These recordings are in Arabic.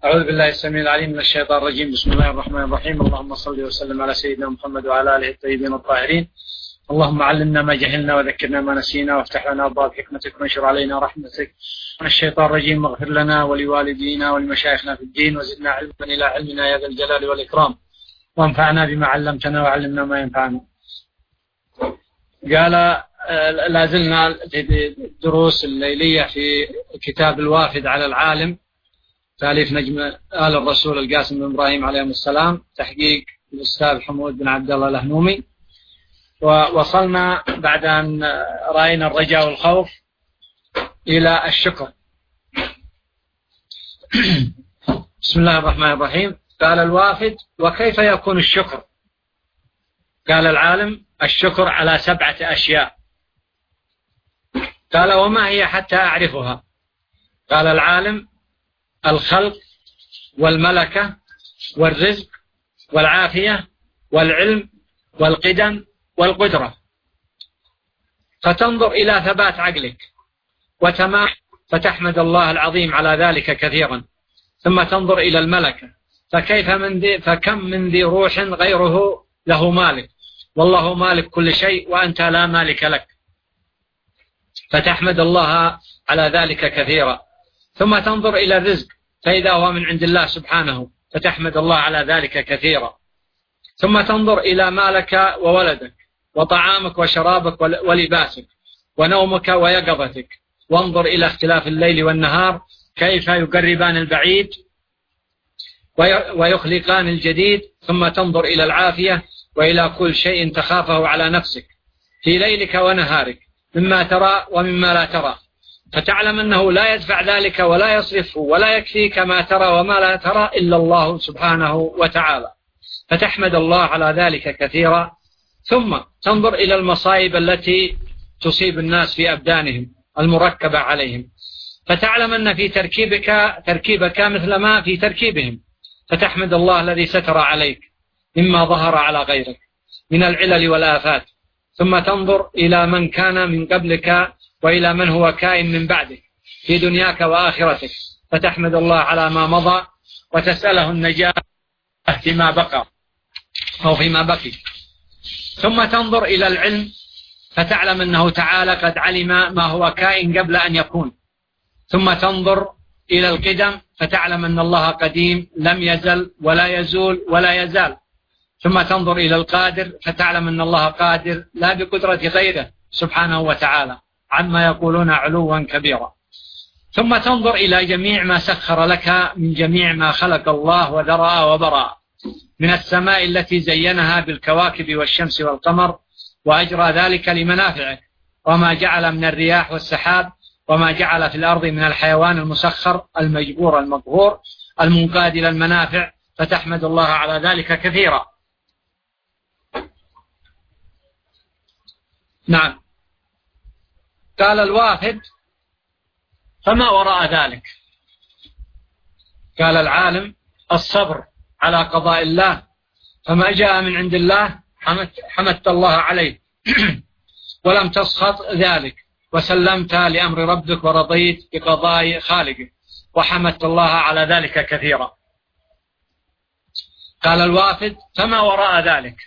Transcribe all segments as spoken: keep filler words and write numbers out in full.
أعوذ بالله السميع العليم من الشيطان الرجيم. بسم الله الرحمن الرحيم. اللهم صل وسلم على سيدنا محمد وعلى آله الطيبين الطاهرين. اللهم علمنا ما جهلنا وذكرنا ما نسينا وافتح لنا أبواب حكمتك وانشر علينا رحمتك. من الشيطان الرجيم واغفر لنا ولوالدينا ولمشايخنا في الدين وزدنا علما إلى علمنا يا ذا الجلال والإكرام وانفعنا بما علمتنا وعلمنا ما ينفعنا. قال لازلنا الدروس الليلية في كتاب الوافد على العالم تأليف نجم آل الرسول القاسم بن إبراهيم عليه السلام، تحقيق الأستاذ حمود بن عبد الله الهنومي. ووصلنا بعد أن رأينا الرجاء والخوف إلى الشكر. بسم الله الرحمن الرحيم. قال الوافد: وكيف يكون الشكر؟ قال العالم: الشكر على سبعة أشياء. قال: وما هي حتى أعرفها؟ قال العالم: الخلق والملكة والرزق والعافية والعلم والقدم والقدرة. فتنظر إلى ثبات عقلك وتمام فتحمد الله العظيم على ذلك كثيرا. ثم تنظر إلى الملكة فكيف من ذي فكم من ذي روح غيره له مالك، والله مالك كل شيء وأنت لا مالك لك، فتحمد الله على ذلك كثيرا. ثم تنظر إلى الرزق فإذا هو من عند الله سبحانه فتحمد الله على ذلك كثيرا. ثم تنظر إلى مالك وولدك وطعامك وشرابك ولباسك ونومك ويقظتك، وانظر إلى اختلاف الليل والنهار كيف يقربان البعيد ويخلقان الجديد. ثم تنظر إلى العافية وإلى كل شيء تخافه على نفسك في ليلك ونهارك مما ترى ومما لا ترى، فتعلم أنه لا يدفع ذلك ولا يصرفه ولا يكفيك ما ترى وما لا ترى إلا الله سبحانه وتعالى، فتحمد الله على ذلك كثيرا. ثم تنظر إلى المصائب التي تصيب الناس في أبدانهم المركبة عليهم، فتعلم أن في تركيبك تركيبك مثل ما في تركيبهم، فتحمد الله الذي ستر عليك مما ظهر على غيرك من العلل والآفات. ثم تنظر إلى من كان من قبلك وإلى من هو كائن من بعدك في دنياك وآخرتك، فتحمد الله على ما مضى وتسأله النجاة فيما بقى أو فيما بقي. ثم تنظر إلى العلم فتعلم أنه تعالى قد علم ما هو كائن قبل أن يكون. ثم تنظر إلى القدم فتعلم أن الله قديم لم يزل ولا يزول ولا يزال. ثم تنظر إلى القادر فتعلم أن الله قادر لا بقدرة غيره سبحانه وتعالى عما يقولون علوا كبيرا. ثم تنظر إلى جميع ما سخر لك من جميع ما خلق الله وذرأ وبرأ من السماء التي زينها بالكواكب والشمس والقمر وأجرى ذلك لمنافعك، وما جعل من الرياح والسحاب، وما جعل في الأرض من الحيوان المسخر المجبور المقهور المنقاد إلى المنافع، فتحمد الله على ذلك كثيرا. نعم. قال الوافد: فما وراء ذلك؟ قال العالم: الصبر على قضاء الله، فما جاء من عند الله حمدت الله عليه ولم تسخط ذلك وسلمت لأمر ربك ورضيت بقضاء خالقك وحمدت الله على ذلك كثيرا. قال الوافد: فما وراء ذلك؟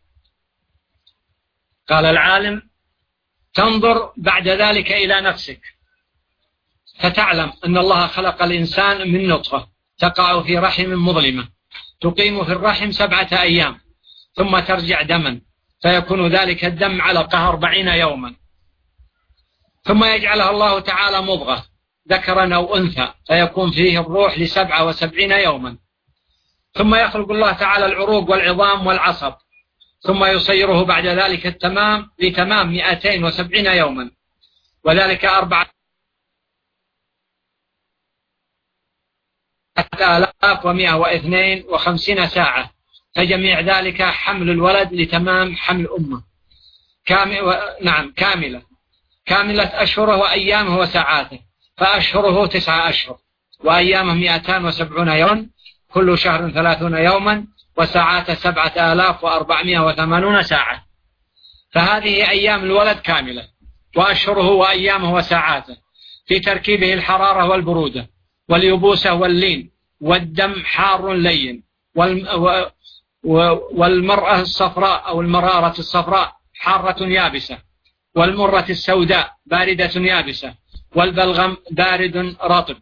قال العالم: تنظر بعد ذلك إلى نفسك فتعلم أن الله خلق الإنسان من نطفة تقع في رحم مظلمة تقيم في الرحم سبعة أيام ثم ترجع دما، فيكون ذلك الدم علقة أربعين يوما، ثم يجعلها الله تعالى مضغة ذكرا أو أنثى فيكون فيه الروح لسبعة وسبعين يوما، ثم يخلق الله تعالى العروق والعظام والعصب، ثم يصيره بعد ذلك التمام لتمام مئتين وسبعين يوما، وذلك أربعة آلاف ومئة واثنين وخمسين ساعة، فجميع ذلك حمل الولد لتمام حمل أمه كامل و... نعم كاملة كاملة أشهره وأيامه وساعاته، فأشهره تسعة أشهر وأيامه مئتان وسبعون يوما، كل شهر ثلاثون يوما، وساعاته سبعة آلاف وأربعمائة وثمانون ساعة. فهذه أيام الولد كاملة، وأشهره وأيامه وساعاته في تركيبه الحرارة والبرودة واليبوسة واللين والدم حار لين، والمرأة الصفراء أو المرارة الصفراء حارة يابسة، والمرة السوداء باردة يابسة، والبلغم بارد رطب.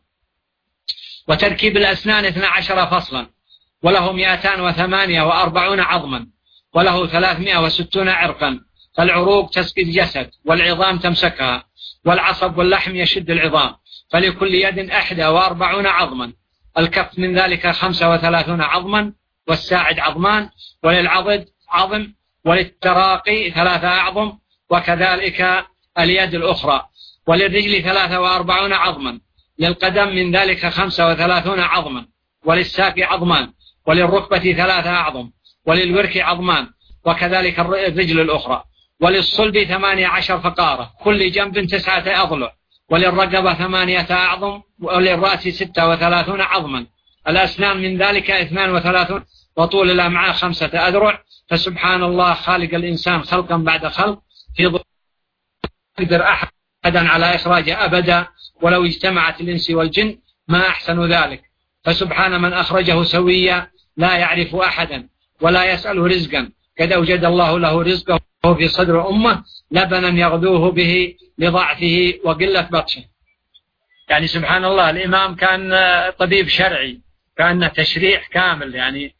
وتركيب الأسنان اثنا عشر فصلا، وله مئتان وثمانية وأربعون عظما، وله ثلاثمائة وستون عرقا. فالعروق تسقي الجسد، والعظام تمسكها، والعصب واللحم يشد العظام. فلكل يد أحدى وأربعون عظما، الكف من ذلك خمسة وثلاثون عظما، والساعد عظمان، وللعضد عظم، وللتراقي ثلاثة أعظم، وكذلك اليد الأخرى. وللرجل ثلاثة وأربعون عظما، للقدم من ذلك خمسة وثلاثون عظما، وللساق عظمان، وللركبة ثلاثة أعظم، وللورك عظمان، وكذلك الرجل الأخرى. وللصلب ثمانية عشر فقارة، كل جنب تسعة أضلع، وللرقبة ثمانية أعظم، وللرأس ستة وثلاثون عظما. الأسنان من ذلك اثنان وثلاثون، وطول الأمعاء خمسة أذرع. فسبحان الله خالق الإنسان خلقا بعد خلق، في ضوء يقدر أحدا على إخراجه أبدا، ولو اجتمعت الإنس والجن ما أحسن ذلك. فسبحان من أخرجه سويا لا يعرف أحدا ولا يسأله رزقا، قد أوجد الله له رزقه في صدر أمه لبنا يغذوه به لضعفه وقلة بطشه. يعني سبحان الله الإمام كان طبيب شرعي، كان تشريح كامل يعني.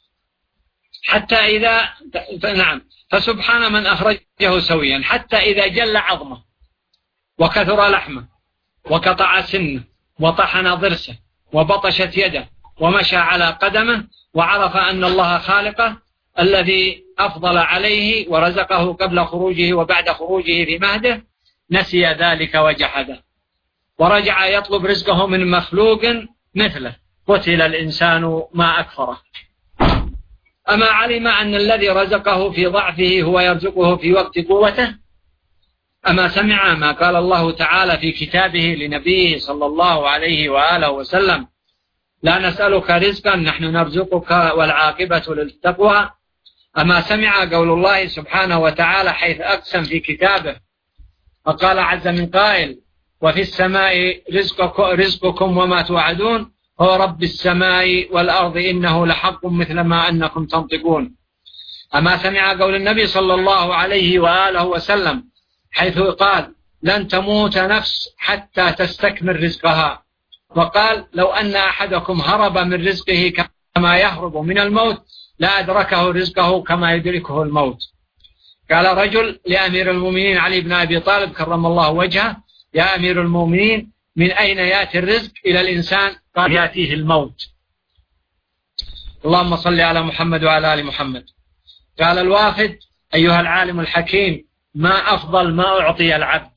حتى إذا نعم فسبحان من أخرجه سويا، حتى إذا جل عظمه وكثر لحمه وقطع سنه وطحن ضرسه وبطشت يده ومشى على قدمه، وعرف أن الله خالقه الذي أفضل عليه ورزقه قبل خروجه وبعد خروجه في مهده، نسي ذلك وجحده، ورجع يطلب رزقه من مخلوق مثله. قتل الإنسان ما أكفره. أما علم أن الذي رزقه في ضعفه هو يرزقه في وقت قوته؟ أما سمع ما قال الله تعالى في كتابه لنبيه صلى الله عليه وآله وسلم: لا نسألك رزقا نحن نرزقك والعاقبة للتقوى؟ أما سمع قول الله سبحانه وتعالى حيث أقسم في كتابه وقال عز من قائل: وفي السماء رزقك رزقكم وما توعدون هو رب السماء والأرض إنه لحق مثل ما أنكم تنطقون؟ أما سمع قول النبي صلى الله عليه وآله وسلم حيث قال: لن تموت نفس حتى تستكمل رزقها، وقال: لو أن أحدكم هرب من رزقه كما يهرب من الموت لا أدركه رزقه كما يدركه الموت. قال رجل لأمير المؤمنين علي بن أبي طالب كرم الله وجهه: يا أمير المؤمنين من أين يأتي الرزق إلى الإنسان؟ قال: يأتيه الموت. اللهم صل على محمد وعلى آل محمد. قال الوافد: أيها العالم الحكيم، ما أفضل ما أعطي العبد؟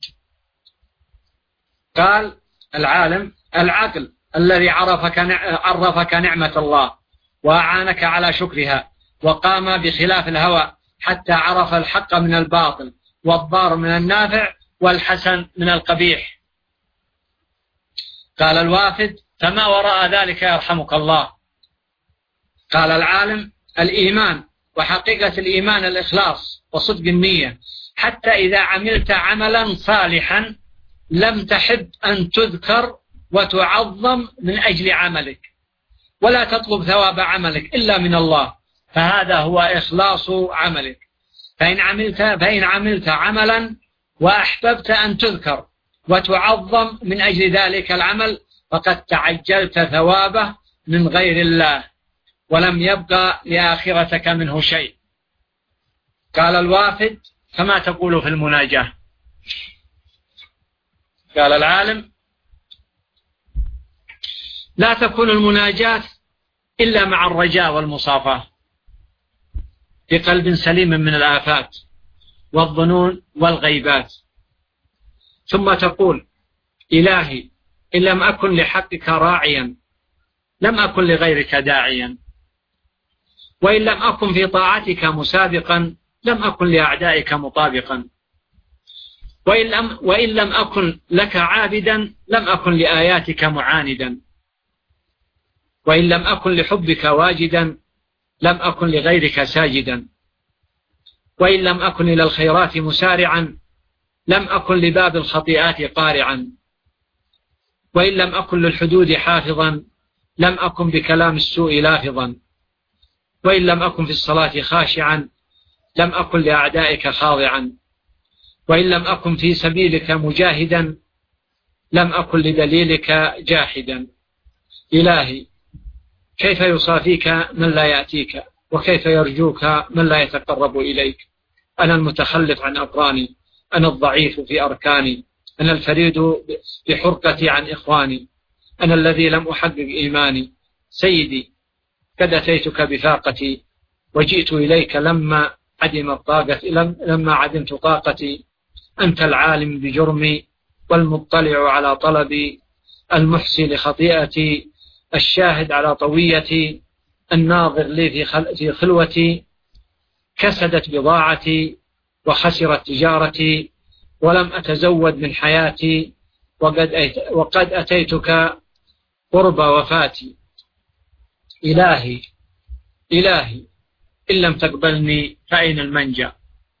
قال العالم: العقل الذي عرفك عرفك نعمة الله وأعانك على شكرها، وقام بخلاف الهوى حتى عرف الحق من الباطل والضار من النافع والحسن من القبيح. قال الوافد: فما وراء ذلك يرحمك الله؟ قال العالم: الإيمان، وحقيقة الإيمان الإخلاص وصدق النية، حتى إذا عملت عملا صالحا لم تحب أن تذكر وتعظم من أجل عملك، ولا تطلب ثواب عملك إلا من الله، فهذا هو إخلاص عملك. فإن عملت, فإن عملت عملا وأحببت أن تذكر وتعظم من أجل ذلك العمل فقد تعجلت ثوابه من غير الله، ولم يبقى لآخرتك منه شيء. قال الوافد: فما تقول في المناجاة؟ قال العالم: لا تكون المناجاة إلا مع الرجاء والمصافاة بقلب سليم من الآفات والظنون والغيبات، ثم تقول: إلهي إن لم أكن لحقك راعيا لم أكن لغيرك داعيا، وإن لم أكن في طاعتك مسابقا لم أكن لأعدائك مطابقا، وإن لم, وإن لم أكن لك عابدا لم أكن لآياتك معاندا، وإن لم أكن لحبك واجدا لم أكن لغيرك ساجدا، وإن لم أكن إلى الخيرات مسارعا لم أكن لباب الخطيئات قارعا، وإن لم أكن للحدود حافظا لم أكن بكلام السوء لافظا، وإن لم أكن في الصلاة خاشعا لم أكن لأعدائك خاضعا، وإن لم أكن في سبيلك مجاهدا لم أكن لدليلك جاحدا. إلهي، كيف يصافيك من لا يأتيك، وكيف يرجوك من لا يتقرب إليك؟ أنا المتخلف عن أقراني، أنا الضعيف في أركاني، أنا الفريد بحرقتي عن إخواني، أنا الذي لم أحقق إيماني. سيدي، قد أتيتك بفاقتي وجئت إليك لما عدم الطاقة لما عدمت طاقتي. أنت العالم بجرمي والمطلع على طلبي، المحصي لخطيئتي، الشاهد على طويتي، الناظر لي في خلوتي. كسدت بضاعتي وخسرت تجارتي، ولم أتزود من حياتي، وقد وقد أتيتك قرب وفاتي. إلهي إلهي، إن لم تقبلني فأين المنجا،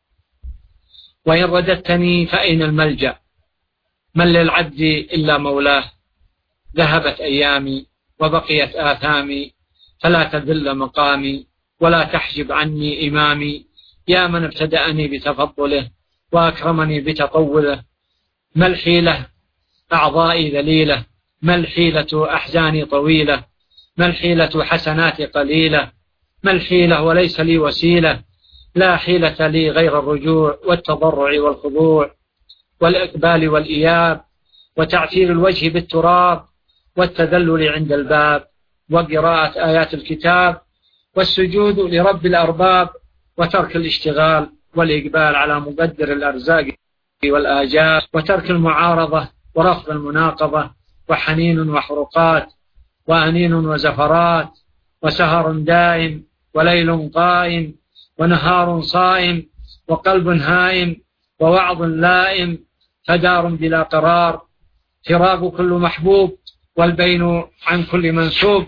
وإن رددتني فأين الملجأ؟ من للعبد إلا مولاه، ذهبت أيامي وبقيت آثامي، فلا تذل مقامي ولا تحجب عني إمامي. يا من ابتدأني بتفضله وأكرمني بتطوله، ما الحيلة أعضائي ذليلة، ما الحيلة أحزاني طويلة، ما الحيلة حسناتي قليلة، ما الحيلة وليس لي وسيلة، لا حيلة لي غير الرجوع والتضرع والخضوع والإقبال والإياب، وتعثير الوجه بالتراب، والتذلل عند الباب، وقراءة آيات الكتاب، والسجود لرب الأرباب، وترك الاشتغال والإقبال على مقدر الأرزاق والآجال، وترك المعارضة ورفض المناقضة، وحنين وحرقات وأنين وزفرات، وسهر دائم وليل قائم، ونهار صائم، وقلب هائم، ووعظ لائم، فدار بلا قرار، فراق كل محبوب، والبين عن كل منسوب.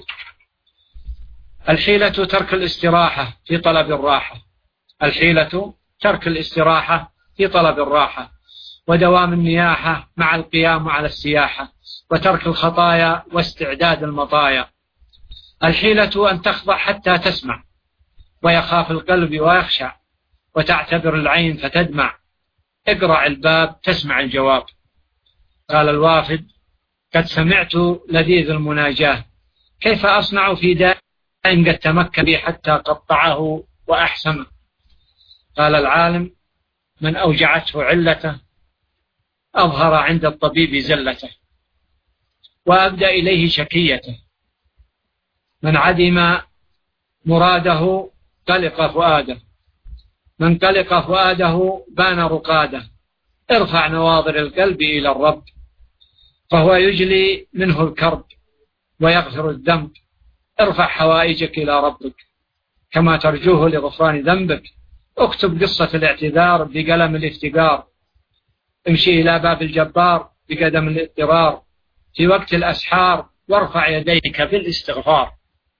الحيلة ترك الاستراحة في طلب الراحة، الحيلة ترك الاستراحة في طلب الراحة، ودوام النياحة مع القيام على السياحة، وترك الخطايا واستعداد المطايا. الحيلة أن تخضع حتى تسمع، ويخاف القلب ويخشع، وتعتبر العين فتدمع، اقرع الباب تسمع الجواب. قال الوافد: قد سمعت لذيذ المناجاة، كيف أصنع في داء قد تمكن بي حتى قطعه وأحسمه؟ قال العالم: من أوجعته علته أظهر عند الطبيب زلته، وأبدأ إليه شكيته. من عدم مراده قلق فؤاده، من قلق فؤاده بان رقاده. ارفع نواظر القلب إلى الرب، فهو يجلي منه الكرب ويغفر الذنب. ارفع حوائجك إلى ربك كما ترجوه لغفران ذنبك. اكتب قصة الاعتذار بقلم الافتقار، امشي إلى باب الجبار بقدم الاضطرار في وقت الأسحار، وارفع يديك بالاستغفار.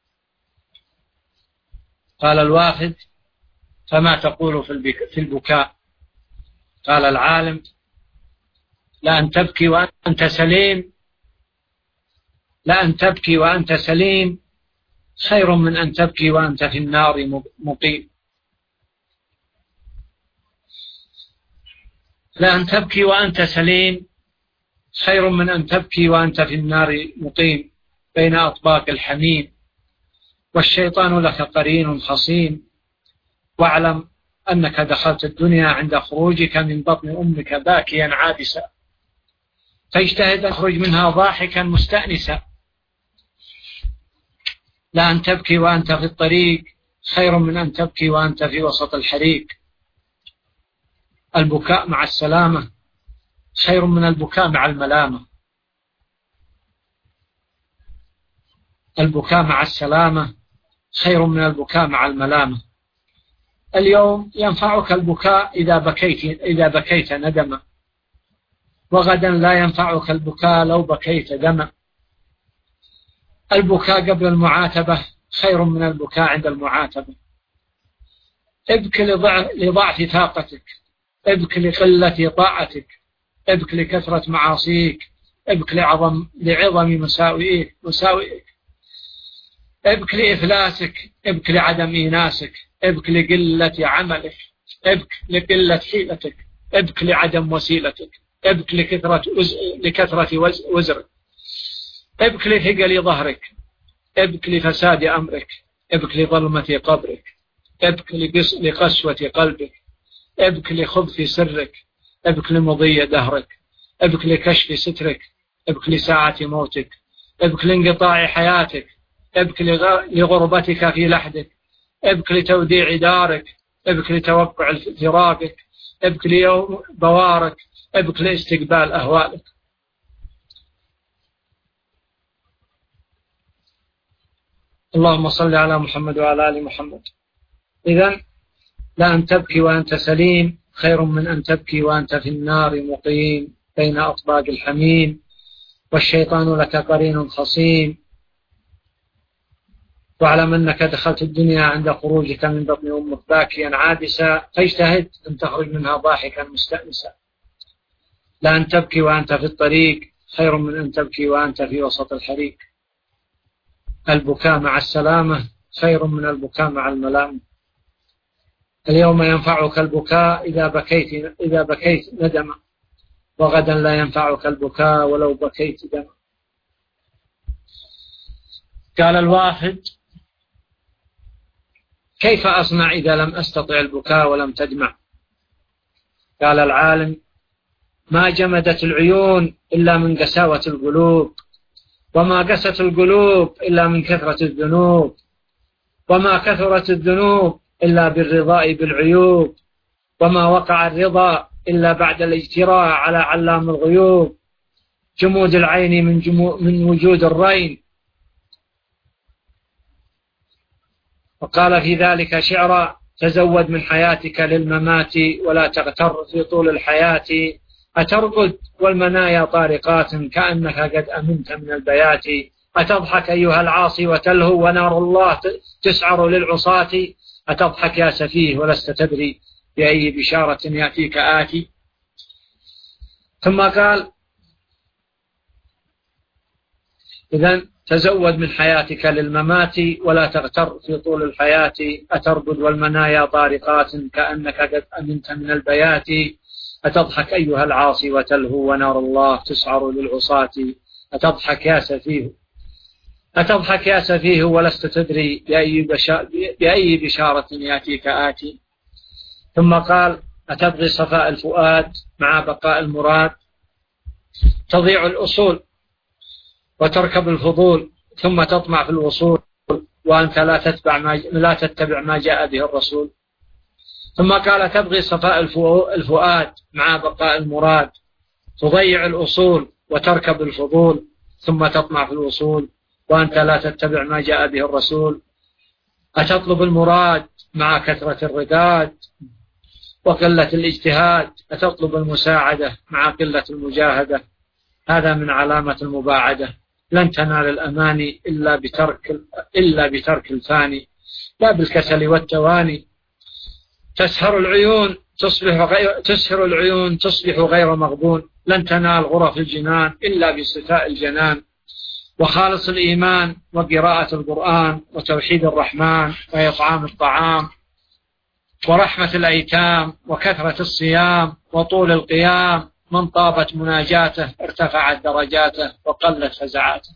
قال الوافد: فما تقول في البكاء؟ قال العالم: لأن تبكي وأنت سليم، لأن تبكي وأنت سليم خير من أن تبكي وأنت في النار مقيم. لأن تبكي وأنت سليم خير من أن تبكي وأنت في النار مقيم، بين أطباق الحميم، والشيطان لك قرين خصيم. واعلم أنك دخلت الدنيا عند خروجك من بطن أمك باكيا عابسا، فاجتهد أن تخرج منها ضاحكا مستأنسا. لأن تبكي وأنت في الطريق خير من أن تبكي وأنت في وسط الحريق. البكاء مع السلامة خير من البكاء مع الملامة. البكاء مع السلامة خير من البكاء مع الملامة. اليوم ينفعك البكاء إذا بكيت إذا بكيت ندما، وغدا لا ينفعك البكاء لو بكيت دما. البكاء قبل المعاتبة خير من البكاء عند المعاتبة. ابك لضعف طاقتك، ابك لقلة طاعتك، ابك لكثرة معاصيك، ابك لعظم لعظم مساوئك مساوئك ابك لإفلاسك، ابك لعدم إيناسك، ابك لقلة عملك، ابك لقلة حيلتك، ابك لعدم وسيلتك، ابك لكثرة وز... لكثرة وز... وزرك، ابك لثقل ظهرك، ابك لفساد أمرك، ابك لظلمة قبرك، ابك لقس... لقسوة قلبك، ابك لخبث سرك، ابك لمضي دهرك، ابك لكشف سترك، ابك لساعة موتك، ابك لانقطاع حياتك، ابك لغربتك في لحدك، ابك لتوديع دارك، ابك لتوقع فراقك، ابك ليوم بوارك، ابك لاستقبال أهوالك. اللهم صل على محمد وعلى آل محمد. إذن لأن تبكي وأنت سليم خير من أن تبكي وأنت في النار مقيم بين أطباق الحميم، والشيطان لك قرين خصيم. واعلم أنك دخلت الدنيا عند خروجك من بطن أمك باكيا عابسا، فاجتهد أن تخرج منها ضاحكا مستأنسا. لأن تبكي وأنت في الطريق خير من أن تبكي وأنت في وسط الحريق. البكاء مع السلامة خير من البكاء مع الملامة. اليوم ينفعك البكاء إذا بكيت إذا بكيت ندما، وغدا لا ينفعك البكاء ولو بكيت دما. قال الوافد: كيف أصنع إذا لم أستطع البكاء ولم تدمع؟ قال العالم: ما جمدت العيون إلا من قساوة القلوب، وما قست القلوب إلا من كثرة الذنوب، وما كثرت الذنوب إلا بالرضاء بالعيوب، وما وقع الرضا إلا بعد الاجتراء على علام الغيوب. جمود العين من, جمو من وجود الرين. وقال في ذلك شعرا: تزود من حياتك للممات ولا تغتر في طول الحياة، أترقد والمنايا طارقات كأنك قد أمنت من البيات، أتضحك أيها العاصي وتلهو ونار الله تسعر للعصاة، أتضحك يا سفيه ولست تدري بأي بشارة يأتيك آتي. ثم قال: إذن تزود من حياتك للممات ولا تغتر في طول الحياة، أترقد والمنايا طارقات كأنك قد أمنت من البيات، أتضحك أيها العاصي وتلهو ونار الله تسعر للعصاة، أتضحك يا سفيه أتضحك يا سفيه ولست تدري بأي, بأي بشارة يأتيك آتي. ثم قال: أتبغي صفاء الفؤاد مع بقاء المراد، تضيع الأصول وتركب الفضول ثم تطمع في الوصول، وأنت لا تتبع ما لا تتبع ما جاء به الرسول. ثم قال: تبغي صفاء الفؤاد مع بقاء المراد، تضيع الأصول وتركب الفضول ثم تطمع في الوصول، وأنت لا تتبع ما جاء به الرسول. أتطلب المراد مع كثرة الرداد وقلة الاجتهاد، أتطلب المساعدة مع قلة المجاهدة، هذا من علامة المباعدة. لن تنال الأماني إلا بترك إلا بترك الفاني، لا بالكسل والتواني. تسهر العيون تصبح غير تسهر العيون تصبح غير مغبون، لن تنال غرف الجنان إلا بصفاء الجنان. وخالص الإيمان وقراءة القرآن وتوحيد الرحمن وإطعام الطعام ورحمة الأيتام وكثرة الصيام وطول القيام، من طابت مناجاته ارتفعت درجاته وقلت فزعاته.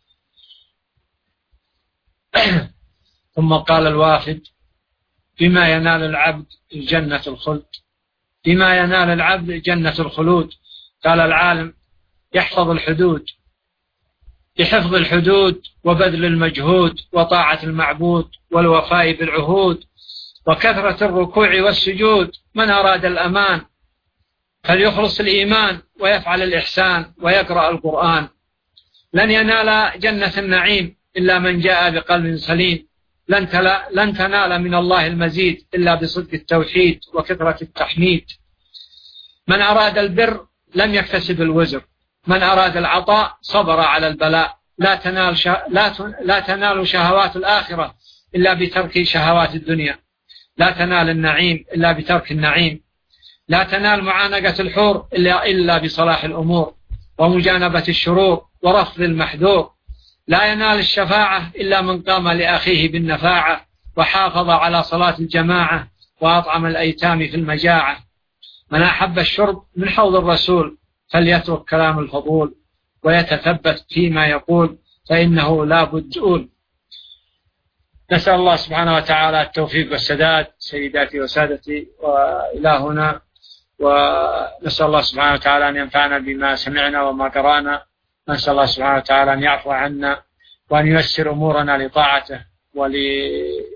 ثم قال الوافد: بما ينال العبد جنة الخلد، بما ينال العبد جنة الخلود. قال العالم: يحفظ الحدود، بحفظ الحدود وبذل المجهود وطاعة المعبود والوفاء بالعهود وكثرة الركوع والسجود. من أراد الأمان فليخلص الإيمان ويفعل الإحسان ويقرأ القرآن. لن ينال جنة النعيم إلا من جاء بقلب سليم، لن, لن تنال من الله المزيد إلا بصدق التوحيد وكثرة التحميد. من أراد البر لم يكتسب الوزر، من أراد العطاء صبر على البلاء. لا تنال, شه... لا, ت... لا تنال شهوات الآخرة إلا بترك شهوات الدنيا، لا تنال النعيم إلا بترك النعيم، لا تنال معانقة الحور إلا, إلا بصلاح الأمور ومجانبة الشرور ورفض المحذور، لا ينال الشفاعة إلا من قام لأخيه بالنفاعة وحافظ على صلاة الجماعة وأطعم الأيتام في المجاعة. من أحب الشرب من حوض الرسول فليترك كلام الفضول ويتثبت فيما يقول فإنه لا بد. نسأل الله سبحانه وتعالى التوفيق والسداد سيداتي وسادتي وإلهنا، ونسأل الله سبحانه وتعالى أن ينفعنا بما سمعنا وما قرأنا. نسأل الله سبحانه وتعالى أن يعفو عنا وأن ييسر أمورنا لطاعته ولي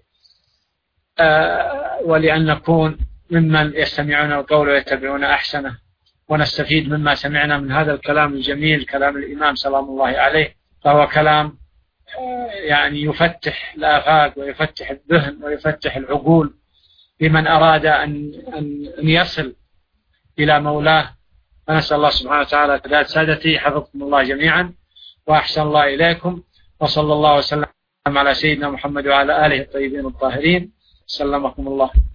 آه ولأن نكون ممن يستمعون القول ويتبعون أحسنه، ونستفيد مما سمعنا من هذا الكلام الجميل كلام الإمام سلام الله عليه. فهو كلام يعني يفتح الآفاق ويفتح الذهن ويفتح العقول لمن أراد أن أن يصل إلى مولاه. فنسأل الله سبحانه وتعالى. سادات سادتي حفظكم الله جميعا وأحسن الله إليكم، وصلى الله وسلم على سيدنا محمد وعلى آله الطيبين الطاهرين. سلمكم الله.